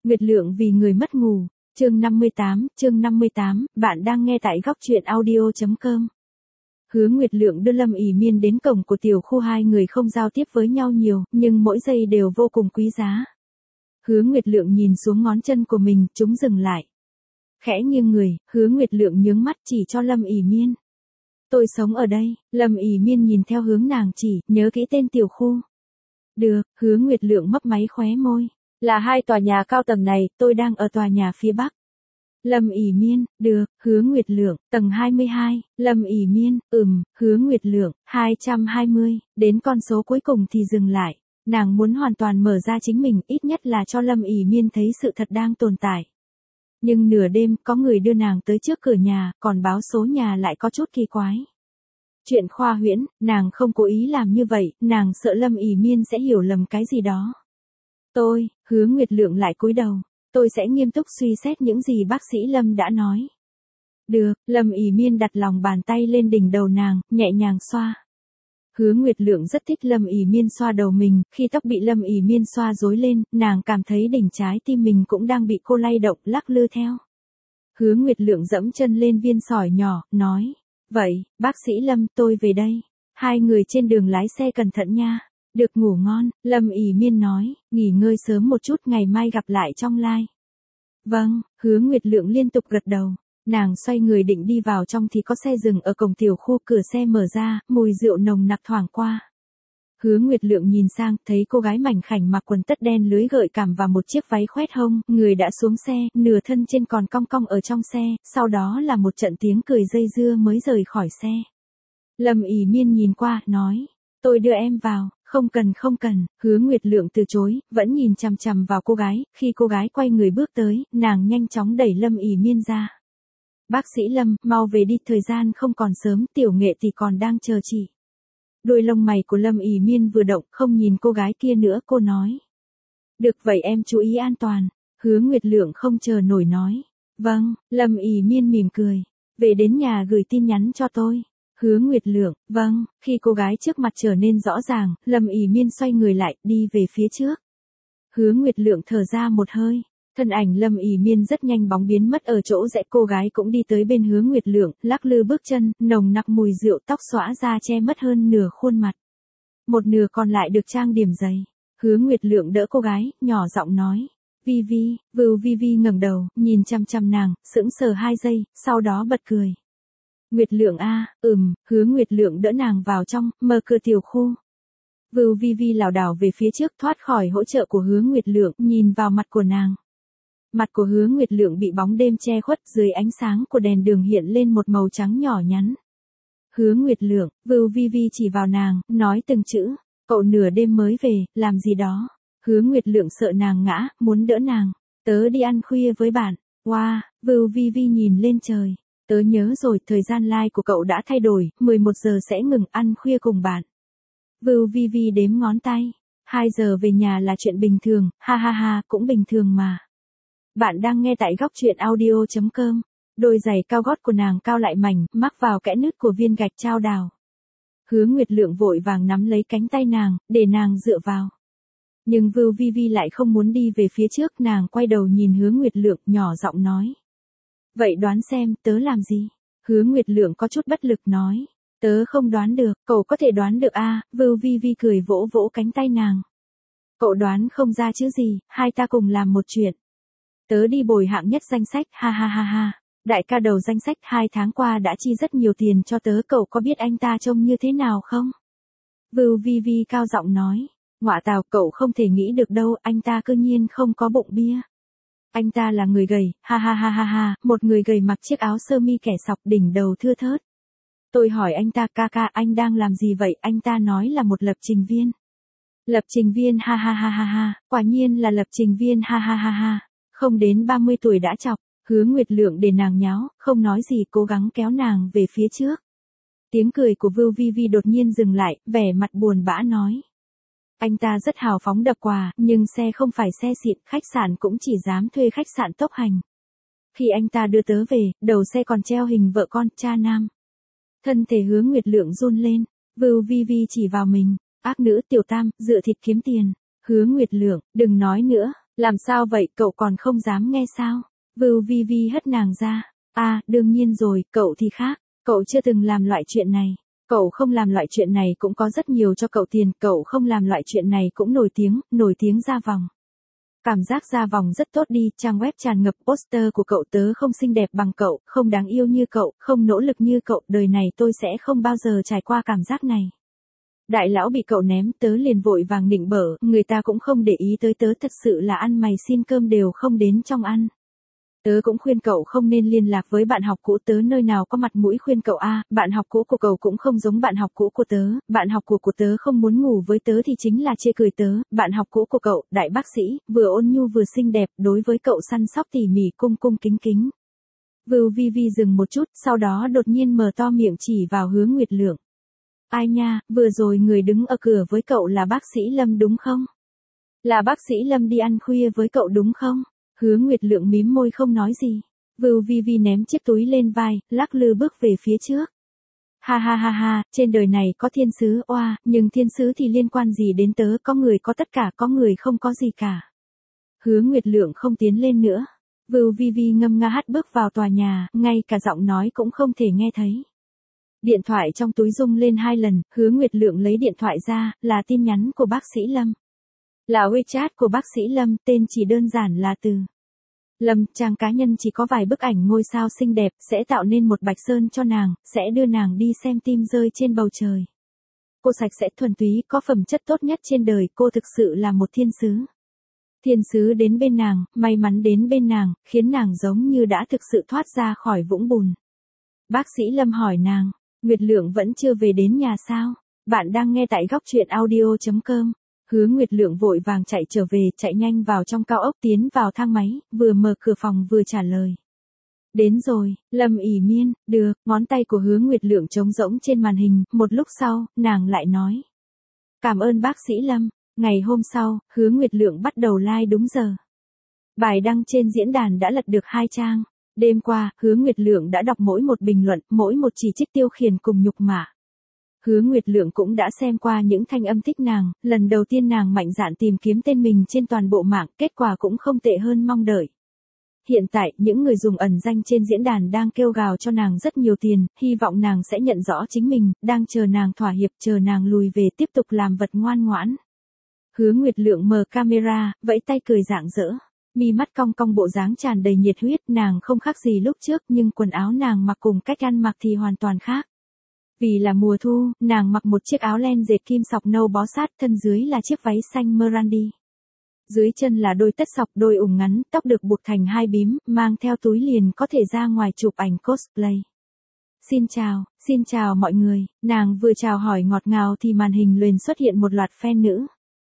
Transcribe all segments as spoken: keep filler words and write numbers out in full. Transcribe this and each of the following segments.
Nguyệt Lượng vì người mất ngủ, chương năm mươi tám, chương năm mươi tám, bạn đang nghe tại góc truyện audio chấm com. Hứa Nguyệt Lượng đưa Lâm ỉ Miên đến cổng của tiểu khu, hai người không giao tiếp với nhau nhiều, nhưng mỗi giây đều vô cùng quý giá. Hứa Nguyệt Lượng nhìn xuống ngón chân của mình, chúng dừng lại. Khẽ nghiêng người, Hứa Nguyệt Lượng nhướng mắt chỉ cho Lâm ỉ Miên. Tôi sống ở đây. Lâm ỉ Miên nhìn theo hướng nàng chỉ, nhớ kỹ tên tiểu khu. Được, Hứa Nguyệt Lượng mấp máy khóe môi. Là hai tòa nhà cao tầng này, tôi đang ở tòa nhà phía bắc. Lâm ỉ Miên, được, Hứa Nguyệt Lượng, tầng hai mươi hai, Lâm ỉ Miên, ừm, Hứa Nguyệt Lượng, hai trăm hai mươi, đến con số cuối cùng thì dừng lại. Nàng muốn hoàn toàn mở ra chính mình, ít nhất là cho Lâm ỉ Miên thấy sự thật đang tồn tại. Nhưng nửa đêm, có người đưa nàng tới trước cửa nhà, còn báo số nhà lại có chút kỳ quái. Chuyện khoa huyễn, nàng không cố ý làm như vậy, nàng sợ Lâm ỉ Miên sẽ hiểu lầm cái gì đó. Tôi, Hứa Nguyệt Lượng lại cúi đầu, tôi sẽ nghiêm túc suy xét những gì bác sĩ Lâm đã nói. Được, Lâm ỉ Miên đặt lòng bàn tay lên đỉnh đầu nàng, nhẹ nhàng xoa. Hứa Nguyệt Lượng rất thích Lâm ỉ Miên xoa đầu mình, khi tóc bị Lâm ỉ Miên xoa rối lên, nàng cảm thấy đỉnh trái tim mình cũng đang bị cô lay động, lắc lư theo. Hứa Nguyệt Lượng dẫm chân lên viên sỏi nhỏ, nói, vậy, bác sĩ Lâm, tôi về đây. Hai người trên đường lái xe cẩn thận nha. Được ngủ ngon, Lâm ỉ Miên nói, nghỉ ngơi sớm một chút, ngày mai gặp lại trong live. Vâng, Hứa Nguyệt Lượng liên tục gật đầu. Nàng xoay người định đi vào trong thì có xe dừng ở cổng tiểu khu, cửa xe mở ra, mùi rượu nồng nặc thoảng qua. Hứa Nguyệt Lượng nhìn sang, thấy cô gái mảnh khảnh mặc quần tất đen lưới gợi cảm và một chiếc váy khoét hông, người đã xuống xe, nửa thân trên còn cong cong ở trong xe, sau đó là một trận tiếng cười dây dưa mới rời khỏi xe. Lâm ỉ Miên nhìn qua, nói, tôi đưa em vào. Không cần không cần, Hứa Nguyệt Lượng từ chối, vẫn nhìn chằm chằm vào cô gái, khi cô gái quay người bước tới, nàng nhanh chóng đẩy Lâm ỉ Miên ra. Bác sĩ Lâm, mau về đi, thời gian không còn sớm, tiểu nghệ thì còn đang chờ chị. Đôi lông mày của Lâm ỉ Miên vừa động, không nhìn cô gái kia nữa, cô nói. Được vậy em chú ý an toàn. Hứa Nguyệt Lượng không chờ nổi nói. Vâng, Lâm ỉ Miên mỉm cười. Về đến nhà gửi tin nhắn cho tôi. Hứa Nguyệt Lượng, vâng, khi cô gái trước mặt trở nên rõ ràng, Lâm ỉ Miên xoay người lại, đi về phía trước. Hứa Nguyệt Lượng thở ra một hơi, thân ảnh Lâm ỉ Miên rất nhanh bóng biến mất ở chỗ rẽ, cô gái cũng đi tới bên Hứa Nguyệt Lượng, lắc lư bước chân, nồng nặc mùi rượu, tóc xõa ra che mất hơn nửa khuôn mặt. Một nửa còn lại được trang điểm dày. Hứa Nguyệt Lượng đỡ cô gái, nhỏ giọng nói, Vi Vi, Vưu Vi Vi ngẩng đầu, nhìn chăm chăm nàng, sững sờ hai giây, sau đó bật cười. Nguyệt Lượng a, à, ừm, Hứa Nguyệt Lượng đỡ nàng vào trong, mở cửa tiểu khu. Vưu Vi Vi lảo đảo về phía trước, thoát khỏi hỗ trợ của Hứa Nguyệt Lượng, nhìn vào mặt của nàng. Mặt của Hứa Nguyệt Lượng bị bóng đêm che khuất, dưới ánh sáng của đèn đường hiện lên một màu trắng nhỏ nhắn. Hứa Nguyệt Lượng, Vưu Vi Vi chỉ vào nàng, nói từng chữ, cậu nửa đêm mới về, làm gì đó. Hứa Nguyệt Lượng sợ nàng ngã, muốn đỡ nàng. Tớ đi ăn khuya với bạn. Wow, Vưu Vi Vi nhìn lên trời. Tớ nhớ rồi, thời gian live của cậu đã thay đổi, mười một giờ sẽ ngừng, ăn khuya cùng bạn. Vưu Vi Vi đếm ngón tay. hai giờ về nhà là chuyện bình thường, ha ha ha, cũng bình thường mà. Bạn đang nghe tại góc truyện audio chấm com. Đôi giày cao gót của nàng cao lại mảnh, mắc vào kẽ nứt của viên gạch trao đào. Hứa Nguyệt Lượng vội vàng nắm lấy cánh tay nàng, để nàng dựa vào. Nhưng Vưu Vi Vi lại không muốn đi về phía trước, nàng quay đầu nhìn Hứa Nguyệt Lượng, nhỏ giọng nói. Vậy đoán xem, tớ làm gì? Hứa Nguyệt Lượng có chút bất lực nói. Tớ không đoán được, cậu có thể đoán được a, à, Vưu Vi Vi cười vỗ vỗ cánh tay nàng. Cậu đoán không ra chứ gì, hai ta cùng làm một chuyện. Tớ đi bồi hạng nhất danh sách, ha ha ha ha. Đại ca đầu danh sách hai tháng qua đã chi rất nhiều tiền cho tớ, cậu có biết anh ta trông như thế nào không? Vưu Vi Vi cao giọng nói. Ngọa tào, cậu không thể nghĩ được đâu, anh ta cư nhiên không có bụng bia. Anh ta là người gầy, ha ha ha ha ha, một người gầy mặc chiếc áo sơ mi kẻ sọc, đỉnh đầu thưa thớt. Tôi hỏi anh ta, ca ca, anh đang làm gì vậy? Anh ta nói là một lập trình viên. Lập trình viên, ha ha ha ha ha, quả nhiên là lập trình viên, ha ha ha ha. Không đến ba mươi tuổi đã chọc. Hứa Nguyệt Lượng để nàng nháo, không nói gì, cố gắng kéo nàng về phía trước. Tiếng cười của Vưu Vi Vi đột nhiên dừng lại, vẻ mặt buồn bã nói. Anh ta rất hào phóng đập quà, nhưng xe không phải xe xịn, khách sạn cũng chỉ dám thuê khách sạn tốc hành. Khi anh ta đưa tớ về, đầu xe còn treo hình vợ con, cha nam. Thân thể Hứa Nguyệt Lượng run lên, Vưu Vi Vi chỉ vào mình, ác nữ tiểu tam, dựa thịt kiếm tiền. Hứa Nguyệt Lượng, đừng nói nữa, Làm sao vậy, cậu còn không dám nghe sao? Vưu Vi Vi hất nàng ra. À, đương nhiên rồi, cậu thì khác. Cậu chưa từng làm loại chuyện này. Cậu không làm loại chuyện này cũng có rất nhiều cho cậu tiền. Cậu không làm loại chuyện này cũng nổi tiếng, nổi tiếng ra vòng. Cảm giác ra vòng rất tốt đi, trang web tràn ngập poster của cậu. Tớ không xinh đẹp bằng cậu, không đáng yêu như cậu, không nỗ lực như cậu. Đời này tôi sẽ không bao giờ trải qua cảm giác này. Đại lão bị cậu ném, tớ liền vội vàng nịnh bợ, người ta cũng không để ý tới tớ, thật sự là ăn mày xin cơm đều không đến trong ăn. Tớ cũng khuyên cậu không nên liên lạc với bạn học cũ, tớ nơi nào có mặt mũi khuyên cậu a, à, bạn học cũ của cậu cũng không giống bạn học cũ của tớ, bạn học cũ của tớ không muốn ngủ với tớ thì chính là chê cười tớ, bạn học cũ của cậu, đại bác sĩ, vừa ôn nhu vừa xinh đẹp, đối với cậu săn sóc tỉ mỉ cung cung kính kính. Vưu Vi Vi dừng một chút, sau đó đột nhiên mở to miệng chỉ vào Hứa Nguyệt Lượng. Ai nha, vừa rồi người đứng ở cửa với cậu là bác sĩ Lâm đúng không? Là bác sĩ Lâm đi ăn khuya với cậu đúng không? Hứa Nguyệt Lượng mím môi không nói gì. Vưu Vi Vi ném chiếc túi lên vai, lắc lư bước về phía trước. Ha ha ha ha, trên đời này có thiên sứ oa, nhưng thiên sứ thì liên quan gì đến tớ, có người có tất cả, có người không có gì cả. Hứa Nguyệt Lượng không tiến lên nữa. Vưu Vi Vi ngâm nga hát bước vào tòa nhà, ngay cả giọng nói cũng không thể nghe thấy. Điện thoại trong túi rung lên hai lần, Hứa Nguyệt Lượng lấy điện thoại ra, là tin nhắn của bác sĩ Lâm. Là WeChat của bác sĩ Lâm, tên chỉ đơn giản là từ Lâm, trang cá nhân chỉ có vài bức ảnh ngôi sao xinh đẹp, sẽ tạo nên một bạch sơn cho nàng, sẽ đưa nàng đi xem tim rơi trên bầu trời. Cô sạch sẽ thuần túy, có phẩm chất tốt nhất trên đời, cô thực sự là một thiên sứ. Thiên sứ đến bên nàng, may mắn đến bên nàng, khiến nàng giống như đã thực sự thoát ra khỏi vũng bùn. Bác sĩ Lâm hỏi nàng, Nguyệt Lượng vẫn chưa về đến nhà sao? Bạn đang nghe tại góc truyện audio chấm com. Hứa Nguyệt Lượng vội vàng chạy trở về, chạy nhanh vào trong cao ốc, tiến vào thang máy, vừa mở cửa phòng vừa trả lời. Đến rồi, Lâm ỉ miên, được, ngón tay của Hứa Nguyệt Lượng trống rỗng trên màn hình, một lúc sau, nàng lại nói. Cảm ơn bác sĩ Lâm. Ngày hôm sau, Hứa Nguyệt Lượng bắt đầu like đúng giờ. Bài đăng trên diễn đàn đã lật được hai trang. Đêm qua, Hứa Nguyệt Lượng đã đọc mỗi một bình luận, mỗi một chỉ trích tiêu khiển cùng nhục mạ. Hứa Nguyệt Lượng cũng đã xem qua những thanh âm thích nàng, lần đầu tiên nàng mạnh dạn tìm kiếm tên mình trên toàn bộ mạng, kết quả cũng không tệ hơn mong đợi. Hiện tại, những người dùng ẩn danh trên diễn đàn đang kêu gào cho nàng rất nhiều tiền, hy vọng nàng sẽ nhận rõ chính mình, đang chờ nàng thỏa hiệp, chờ nàng lùi về tiếp tục làm vật ngoan ngoãn. Hứa Nguyệt Lượng mở camera, vẫy tay cười rạng rỡ. Mi mắt cong cong, bộ dáng tràn đầy nhiệt huyết, nàng không khác gì lúc trước, nhưng quần áo nàng mặc cùng cách ăn mặc thì hoàn toàn khác. Vì là mùa thu, nàng mặc một chiếc áo len dệt kim sọc nâu bó sát, thân dưới là chiếc váy xanh Merandi. Dưới chân là đôi tất sọc đôi ủng ngắn, tóc được buộc thành hai bím, mang theo túi liền có thể ra ngoài chụp ảnh cosplay. Xin chào, xin chào mọi người, nàng vừa chào hỏi ngọt ngào thì màn hình liền xuất hiện một loạt fan nữ.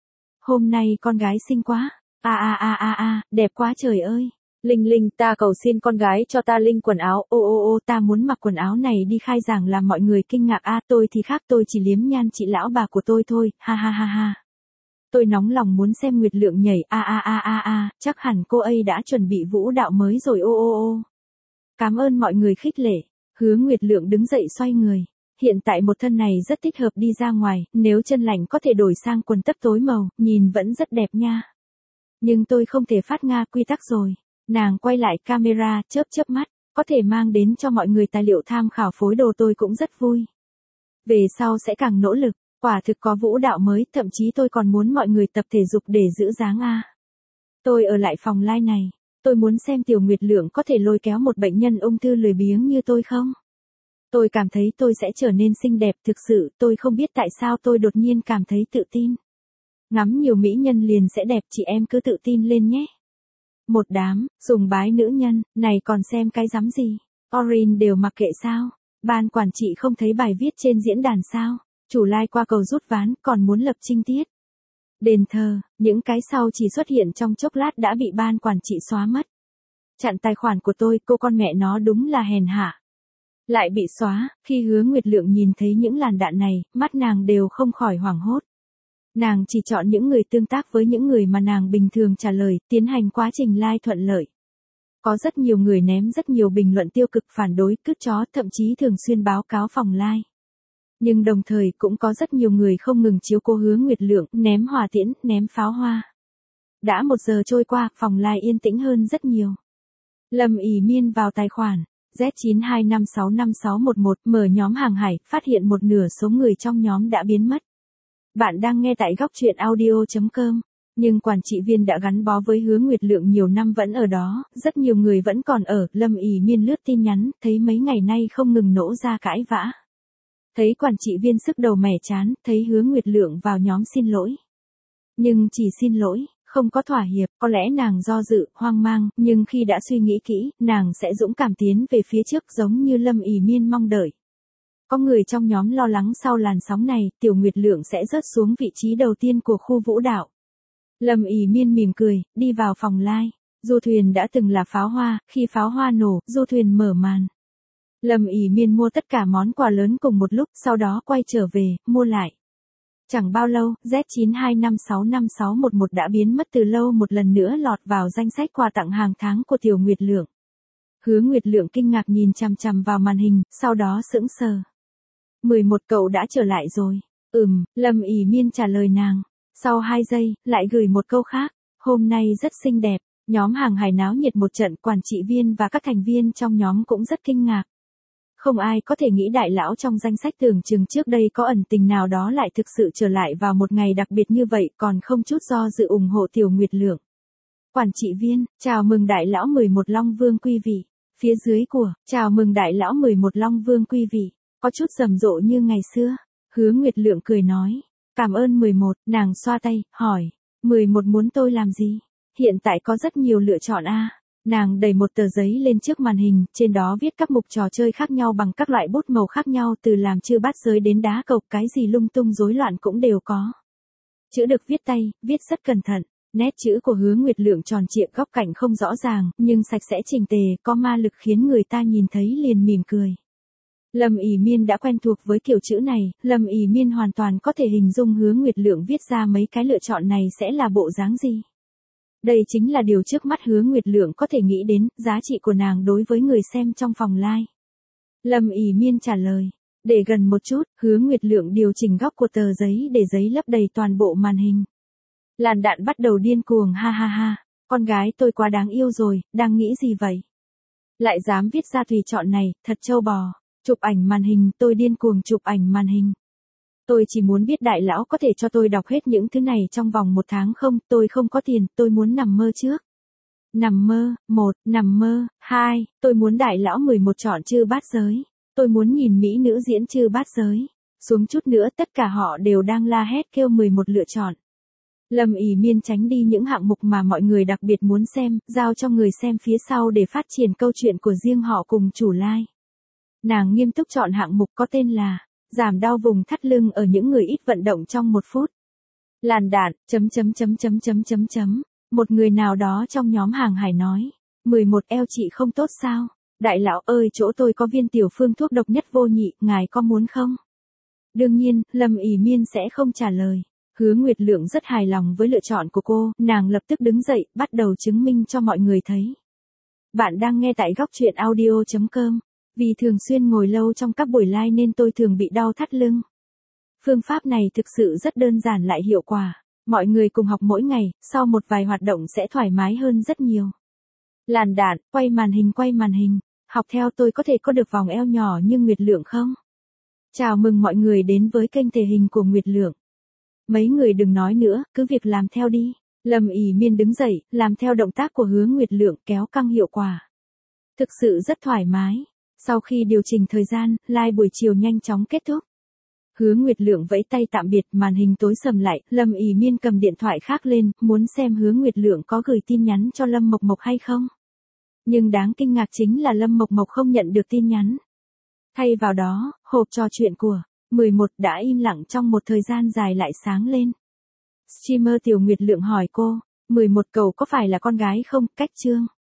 Hôm nay con gái xinh quá. A a a a a, đẹp quá trời ơi. Linh Linh, ta cầu xin con gái cho ta Linh quần áo, ô ô ô, ta muốn mặc quần áo này đi khai giảng làm mọi người kinh ngạc. A, tôi thì khác, tôi chỉ liếm nhan chị lão bà của tôi thôi, ha ha ha ha. Tôi nóng lòng muốn xem Nguyệt Lượng nhảy, a a a a a, chắc hẳn cô ấy đã chuẩn bị vũ đạo mới rồi, ô ô ô. Cảm ơn mọi người khích lệ. Hứa Nguyệt Lượng đứng dậy xoay người. Hiện tại một thân này rất thích hợp đi ra ngoài, nếu chân lạnh có thể đổi sang quần tấp tối màu, nhìn vẫn rất đẹp nha. Nhưng tôi không thể phát Nga quy tắc rồi. Nàng quay lại camera, chớp chớp mắt, có thể mang đến cho mọi người tài liệu tham khảo phối đồ tôi cũng rất vui. Về sau sẽ càng nỗ lực, quả thực có vũ đạo mới, thậm chí tôi còn muốn mọi người tập thể dục để giữ dáng a. Tôi ở lại phòng live này, tôi muốn xem Tiểu Nguyệt Lượng có thể lôi kéo một bệnh nhân ung thư lười biếng như tôi không? Tôi cảm thấy tôi sẽ trở nên xinh đẹp, thực sự, tôi không biết tại sao tôi đột nhiên cảm thấy tự tin. Ngắm nhiều mỹ nhân liền sẽ đẹp, chị em cứ tự tin lên nhé. Một đám, sùng bái nữ nhân, này còn xem cái rắm gì? Orin đều mặc kệ sao? Ban quản trị không thấy bài viết trên diễn đàn sao? Chủ like qua cầu rút ván, còn muốn lập trinh tiết. Đền thờ, những cái sau chỉ xuất hiện trong chốc lát đã bị ban quản trị xóa mất. Chặn tài khoản của tôi, cô con mẹ nó đúng là hèn hạ. Lại bị xóa, khi Hứa Nguyệt Lượng nhìn thấy những làn đạn này, mắt nàng đều không khỏi hoảng hốt. Nàng chỉ chọn những người tương tác với những người mà nàng bình thường trả lời, tiến hành quá trình like thuận lợi. Có rất nhiều người ném rất nhiều bình luận tiêu cực phản đối, cứt chó, thậm chí thường xuyên báo cáo phòng like. Nhưng đồng thời cũng có rất nhiều người không ngừng chiếu cố Hứa Nguyệt Lượng, ném hỏa tiễn, ném pháo hoa. Đã một giờ trôi qua, phòng live yên tĩnh hơn rất nhiều. Lâm ỉ miên vào tài khoản Z chín hai năm sáu năm sáu một một, mở nhóm hàng hải, phát hiện một nửa số người trong nhóm đã biến mất. Bạn đang nghe tại góc truyện audio.com. Nhưng quản trị viên đã gắn bó với Hứa Nguyệt Lượng nhiều năm vẫn ở đó, rất nhiều người vẫn còn ở. Lâm ỉ miên lướt tin nhắn, thấy mấy ngày nay không ngừng nổ ra cãi vã. Thấy quản trị viên sức đầu mẻ chán, thấy Hứa Nguyệt Lượng vào nhóm xin lỗi. Nhưng chỉ xin lỗi, không có thỏa hiệp, có lẽ nàng do dự, hoang mang, nhưng khi đã suy nghĩ kỹ, nàng sẽ dũng cảm tiến về phía trước giống như Lâm ỉ miên mong đợi. Có người trong nhóm lo lắng sau làn sóng này, Tiểu Nguyệt Lượng sẽ rớt xuống vị trí đầu tiên của khu vũ đạo. Lâm ỉ miên mỉm cười, đi vào phòng live. Du thuyền đã từng là pháo hoa, khi pháo hoa nổ, du thuyền mở màn. Lâm ỉ miên mua tất cả món quà lớn cùng một lúc, sau đó quay trở về, mua lại. Chẳng bao lâu, Z chín hai năm sáu năm sáu một một đã biến mất từ lâu, một lần nữa lọt vào danh sách quà tặng hàng tháng của Tiểu Nguyệt Lượng. Hứa Nguyệt Lượng kinh ngạc nhìn chằm chằm vào màn hình, sau đó sững sờ. mười một cậu đã trở lại rồi. Ừm, Lâm ỉ miên trả lời nàng. Sau hai giây, lại gửi một câu khác. Hôm nay rất xinh đẹp. Nhóm hàng hải náo nhiệt một trận, quản trị viên và các thành viên trong nhóm cũng rất kinh ngạc. Không ai có thể nghĩ đại lão trong danh sách tưởng chừng trước đây có ẩn tình nào đó lại thực sự trở lại vào một ngày đặc biệt như vậy, còn không chút do dự ủng hộ Tiểu Nguyệt Lượng. Quản trị viên, chào mừng đại lão mười một Long Vương quý vị. Phía dưới của, chào mừng đại lão mười một Long Vương quý vị. Có chút rầm rộ như ngày xưa. Hứa Nguyệt Lượng cười nói. Cảm ơn mười một, nàng xoa tay, hỏi. mười một muốn tôi làm gì? Hiện tại có rất nhiều lựa chọn a. Nàng đẩy một tờ giấy lên trước màn hình, trên đó viết các mục trò chơi khác nhau bằng các loại bút màu khác nhau, từ làm chư bát giới đến đá cầu, cái gì lung tung rối loạn cũng đều có. Chữ được viết tay, viết rất cẩn thận. Nét chữ của Hứa Nguyệt Lượng tròn trịa, góc cạnh không rõ ràng, nhưng sạch sẽ chỉnh tề, có ma lực khiến người ta nhìn thấy liền mỉm cười. Lâm ỉ miên đã quen thuộc với kiểu chữ này, Lâm ỉ miên hoàn toàn có thể hình dung Hứa Nguyệt Lượng viết ra mấy cái lựa chọn này sẽ là bộ dáng gì. Đây chính là điều trước mắt Hứa Nguyệt Lượng có thể nghĩ đến, giá trị của nàng đối với người xem trong phòng live. Lâm ỉ miên trả lời. Để gần một chút, Hứa Nguyệt Lượng điều chỉnh góc của tờ giấy để giấy lấp đầy toàn bộ màn hình. Làn đạn bắt đầu điên cuồng, ha ha ha. Con gái tôi quá đáng yêu rồi, đang nghĩ gì vậy? Lại dám viết ra tùy chọn này, thật trâu bò. Chụp ảnh màn hình, tôi điên cuồng chụp ảnh màn hình. Tôi chỉ muốn biết đại lão có thể cho tôi đọc hết những thứ này trong vòng một tháng không, tôi không có tiền, tôi muốn nằm mơ trước. Nằm mơ, một, nằm mơ, hai, tôi muốn đại lão mười một chọn chư bát giới. Tôi muốn nhìn mỹ nữ diễn chư bát giới. Xuống chút nữa tất cả họ đều đang la hét kêu mười một lựa chọn. Lâm ỉ miên tránh đi những hạng mục mà mọi người đặc biệt muốn xem, giao cho người xem phía sau để phát triển câu chuyện của riêng họ cùng chủ live. Nàng nghiêm túc chọn hạng mục có tên là giảm đau vùng thắt lưng ở những người ít vận động trong một phút. Làn đạn, chấm chấm chấm chấm chấm chấm chấm. Một người nào đó trong nhóm hàng hải nói, mười một eo chị không tốt sao? Đại lão ơi, chỗ tôi có viên tiểu phương thuốc độc nhất vô nhị, ngài có muốn không? Đương nhiên, Lâm ỉ miên sẽ không trả lời. Hứa Nguyệt Lượng rất hài lòng với lựa chọn của cô, nàng lập tức đứng dậy, bắt đầu chứng minh cho mọi người thấy. Bạn đang nghe tại góc truyện audio.com. Vì thường xuyên ngồi lâu trong các buổi live nên tôi thường bị đau thắt lưng. Phương pháp này thực sự rất đơn giản lại hiệu quả. Mọi người cùng học mỗi ngày, sau một vài hoạt động sẽ thoải mái hơn rất nhiều. Làn đạn, quay màn hình quay màn hình. Học theo tôi có thể có được vòng eo nhỏ như Nguyệt Lượng không? Chào mừng mọi người đến với kênh thể hình của Nguyệt Lượng. Mấy người đừng nói nữa, cứ việc làm theo đi. Lâm ỉ miên đứng dậy, làm theo động tác của Hứa Nguyệt Lượng, kéo căng hiệu quả. Thực sự rất thoải mái. Sau khi điều chỉnh thời gian, live buổi chiều nhanh chóng kết thúc. Hứa Nguyệt Lượng vẫy tay tạm biệt, màn hình tối sầm lại, Lâm ỉ miên cầm điện thoại khác lên, muốn xem Hứa Nguyệt Lượng có gửi tin nhắn cho Lâm Mộc Mộc hay không. Nhưng đáng kinh ngạc chính là Lâm Mộc Mộc không nhận được tin nhắn. Thay vào đó, hộp trò chuyện của mười một đã im lặng trong một thời gian dài lại sáng lên. Streamer Tiểu Nguyệt Lượng hỏi cô, mười một cậu có phải là con gái không, cách chương.